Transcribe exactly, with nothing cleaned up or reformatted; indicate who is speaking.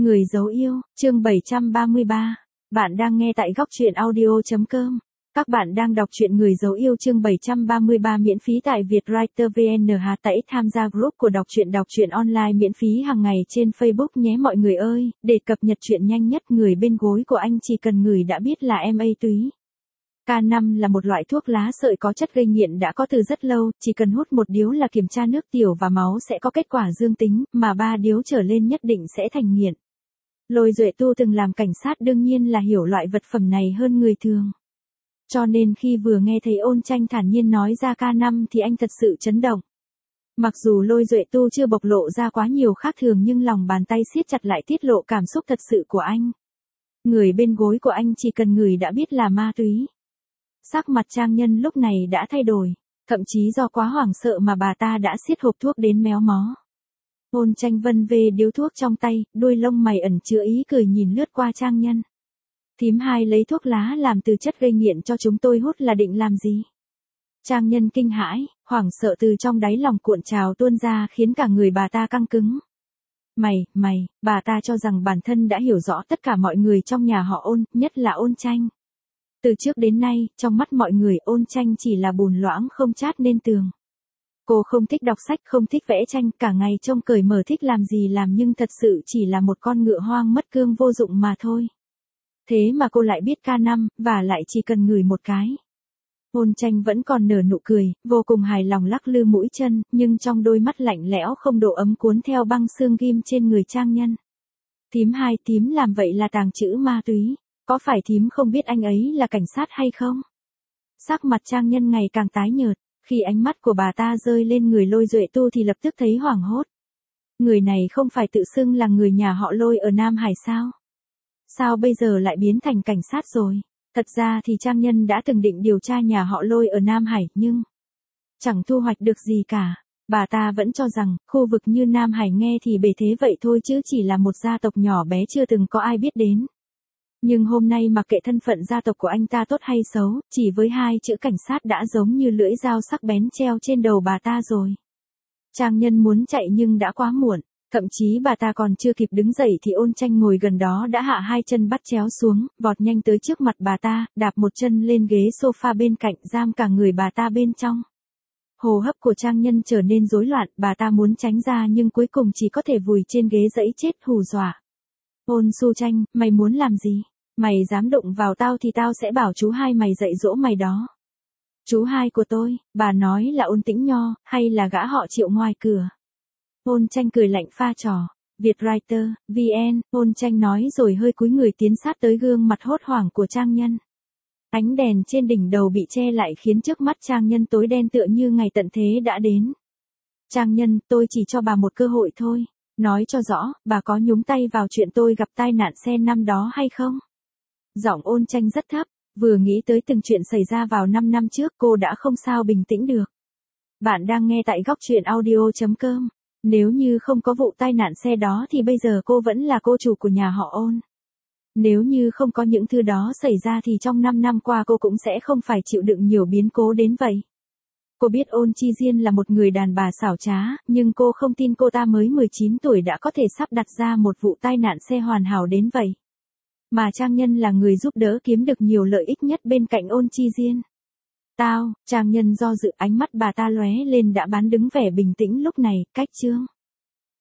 Speaker 1: Người dấu yêu, chương bảy trăm ba mươi ba. Bạn đang nghe tại góc truyện audio chấm com. Các bạn đang đọc truyện Người dấu yêu chương bảy trăm ba mươi ba miễn phí tại Vietwriter vê en. Hà tẩy tham gia group của đọc truyện đọc truyện online miễn phí hàng ngày trên Facebook nhé mọi người ơi, để cập nhật truyện nhanh nhất người bên gối của anh chỉ cần ngửi đã biết là em ấy túy. K năm là một loại thuốc lá sợi có chất gây nghiện đã có từ rất lâu, chỉ cần hút một điếu là kiểm tra nước tiểu và máu sẽ có kết quả dương tính, mà ba điếu trở lên nhất định sẽ thành nghiện. Lôi Duệ Tu từng làm cảnh sát đương nhiên là hiểu loại vật phẩm này hơn người thường. Cho nên khi vừa nghe thấy Ôn Tranh thản nhiên nói ra K năm thì anh thật sự chấn động. Mặc dù Lôi Duệ Tu chưa bộc lộ ra quá nhiều khác thường nhưng lòng bàn tay siết chặt lại tiết lộ cảm xúc thật sự của anh. Người bên gối của anh chỉ cần ngửi đã biết là ma túy. Sắc mặt Trang Nhân lúc này đã thay đổi, thậm chí do quá hoảng sợ mà bà ta đã siết hộp thuốc đến méo mó. Ôn Tranh vân về điếu thuốc trong tay, đuôi lông mày ẩn chứa ý cười nhìn lướt qua Trang Nhân. Thím hai lấy thuốc lá làm từ chất gây nghiện cho chúng tôi hút là định làm gì? Trang Nhân kinh hãi, hoảng sợ từ trong đáy lòng cuộn trào tuôn ra khiến cả người bà ta căng cứng. Mày, mày, bà ta cho rằng bản thân đã hiểu rõ tất cả mọi người trong nhà họ Ôn, nhất là Ôn Tranh. Từ trước đến nay, trong mắt mọi người Ôn Tranh chỉ là bùn loãng không chát nên tường. Cô không thích đọc sách, không thích vẽ tranh, cả ngày trông cởi mở thích làm gì làm nhưng thật sự chỉ là một con ngựa hoang mất cương vô dụng mà thôi. Thế mà cô lại biết K năm, và lại chỉ cần ngửi một cái. Ôn Tranh vẫn còn nở nụ cười, vô cùng hài lòng lắc lư mũi chân, nhưng trong đôi mắt lạnh lẽo không độ ấm cuốn theo băng xương ghim trên người Trang Nhân. Thím hai, thím làm vậy là tàng trữ ma túy. Có phải thím không biết anh ấy là cảnh sát hay không? Sắc mặt Trang Nhân ngày càng tái nhợt, khi ánh mắt của bà ta rơi lên người Lôi Duệ Tu thì lập tức thấy hoảng hốt. Người này không phải tự xưng là người nhà họ Lôi ở Nam Hải sao? Sao bây giờ lại biến thành cảnh sát rồi? Thật ra thì Trang Nhân đã từng định điều tra nhà họ Lôi ở Nam Hải nhưng chẳng thu hoạch được gì cả. Bà ta vẫn cho rằng khu vực như Nam Hải nghe thì bề thế vậy thôi chứ chỉ là một gia tộc nhỏ bé chưa từng có ai biết đến. Nhưng hôm nay mặc kệ thân phận gia tộc của anh ta tốt hay xấu, chỉ với hai chữ cảnh sát đã giống như lưỡi dao sắc bén treo trên đầu bà ta rồi. Trang Nhân muốn chạy nhưng đã quá muộn, thậm chí bà ta còn chưa kịp đứng dậy thì Ôn Tranh ngồi gần đó đã hạ hai chân bắt chéo xuống, vọt nhanh tới trước mặt bà ta, đạp một chân lên ghế sofa bên cạnh giam cả người bà ta bên trong. Hô hấp của Trang Nhân trở nên rối loạn, bà ta muốn tránh ra nhưng cuối cùng chỉ có thể vùi trên ghế dẫy chết hù dọa. Ôn Su Tranh, mày muốn làm gì? Mày dám đụng vào tao thì tao sẽ bảo chú hai mày dạy dỗ mày đó. Chú hai của tôi, bà nói là Ôn Tĩnh Nho, hay là gã họ Triệu ngoài cửa? Ôn Tranh cười lạnh pha trò. Vietwriter, vê en, Ôn Tranh nói rồi hơi cúi người tiến sát tới gương mặt hốt hoảng của Trang Nhân. Ánh đèn trên đỉnh đầu bị che lại khiến trước mắt Trang Nhân tối đen tựa như ngày tận thế đã đến. Trang Nhân, tôi chỉ cho bà một cơ hội thôi. Nói cho rõ, bà có nhúng tay vào chuyện tôi gặp tai nạn xe năm đó hay không? Giọng Ôn Tranh rất thấp, vừa nghĩ tới từng chuyện xảy ra vào năm năm trước cô đã không sao bình tĩnh được. Bạn đang nghe tại góc truyện audio chấm com. Nếu như không có vụ tai nạn xe đó thì bây giờ cô vẫn là cô chủ của nhà họ Ôn. Nếu như không có những thứ đó xảy ra thì trong năm năm qua cô cũng sẽ không phải chịu đựng nhiều biến cố đến vậy. Cô biết Ôn Chi Diên là một người đàn bà xảo trá, nhưng cô không tin cô ta mới mười chín tuổi đã có thể sắp đặt ra một vụ tai nạn xe hoàn hảo đến vậy. Mà Trang Nhân là người giúp đỡ kiếm được nhiều lợi ích nhất bên cạnh Ôn Chi Diên. Tao, Trang Nhân do dự ánh mắt bà ta lóe lên đã bán đứng vẻ bình tĩnh lúc này, cách chương.